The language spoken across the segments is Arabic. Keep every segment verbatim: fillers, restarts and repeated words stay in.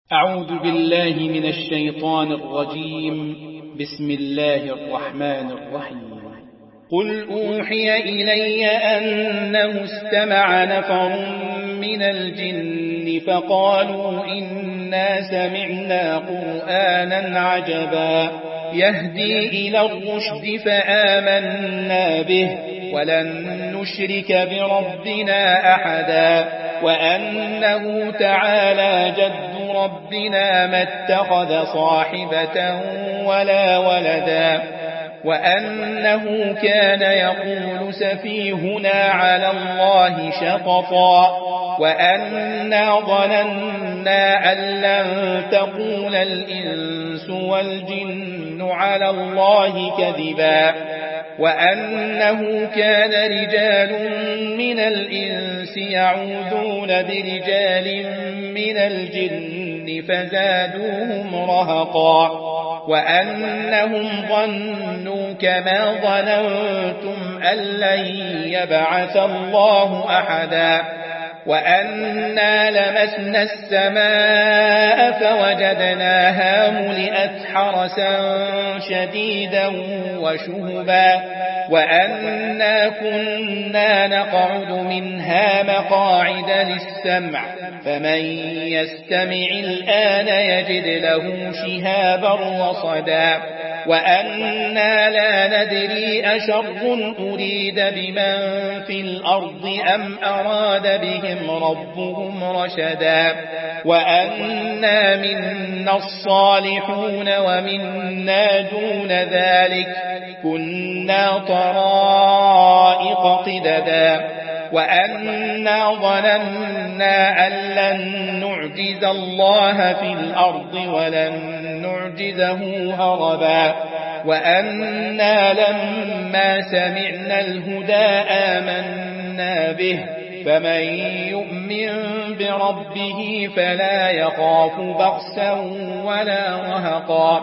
أعوذ بالله من الشيطان الرجيم. بسم الله الرحمن الرحيم. قل أوحي إلي أنه استمع نفر من الجن فقالوا إنا سمعنا قرآنا عجبا يهدي إلى الرشد فآمنا به ولن نشرك بربنا أحدا وأنه تعالى جد ربنا ما اتخذ صاحبة ولا ولدا وأنه كان يقول سفيهنا على الله شططا وأنا ظننا أن لن تقول الإنس والجن على الله كذبا وأنه كان رجال من الإنس يعوذون برجال من الجن فزادوهم رهقا وأنهم ظنوا كما ظننتم أن لن يبعث الله أحدا وأنا لمسنا السماء فوجدناها ملئت حرسا شديدا وشهبا وأنا كنا نقعد منها مقاعد للسمع فمن يستمع الآن يجد له شهابا رصدا وأنا لا ندري أشر أريد بمن في الأرض أم أراد بهم ربهم رشدا وأنا منا الصالحون ومنا دون ذلك كنا طرائق قددا وأنا ظننا أن لن نعجز الله في الأرض ولن نعجزه هربا وأنا لما سمعنا الهدى آمنا به فمن يؤمن بربه فلا يخاف بخسا ولا رهقا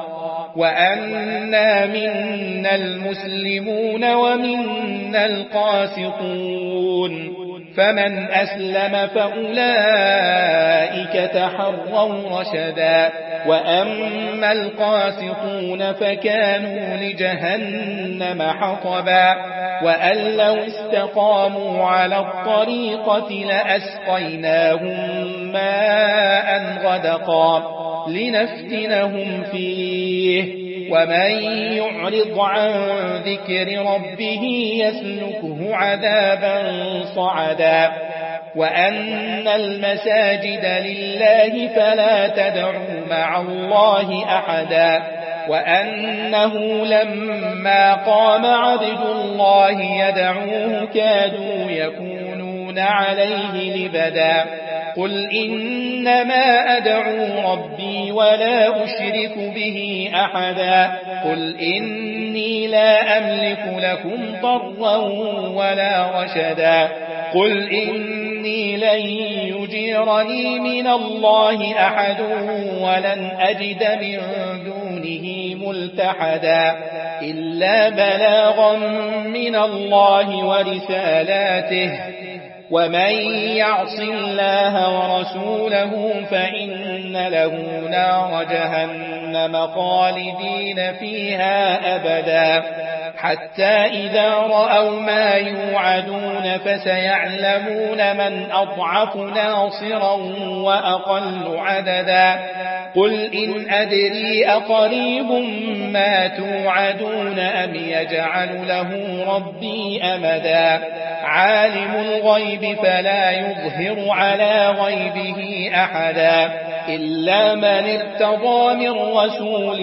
وأنا منا المسلمون ومنا القاسطون فمن أسلم فأولئك تحروا رشدا وأما القاسطون فكانوا لجهنم حطبا وأن لو استقاموا على الطريقة لأسقيناهم ماء غدقا لنفتنهم فيه ومن يعرض عن ذكر ربه يسلكه عذابا صعدا وأن المساجد لله فلا تدعوا مع الله أحدا وأنه لما قام عبد الله يدعوه كادوا يكونون عليه لبدا قل إنما أدعو ربي ولا أشرك به أحدا قل إني لا أملك لكم ضرا ولا رشدا قل إني لن يجيرني من الله أحد ولن أجد من دونه ملتحدا إلا بلاغا من الله ورسالاته ومن يعص الله ورسوله فإن له نار جهنم خالدين فيها أبدا حتى إذا رأوا ما يوعدون فسيعلمون من أضعف ناصرا وأقل عددا قل إن أدري أقريب ما توعدون أم يجعل له ربي أمدا عالم الغيب فلا يظهر على غيبه أحدا إلا من ارتضى من رسول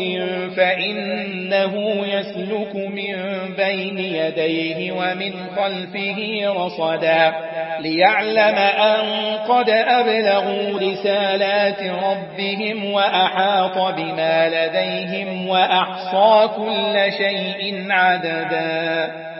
فإنه يسلك من بين يديه ومن خلفه رصدا ليعلم أن قد أبلغوا رسالات ربهم وأحاط بما لديهم وأحصى كل شيء عددا.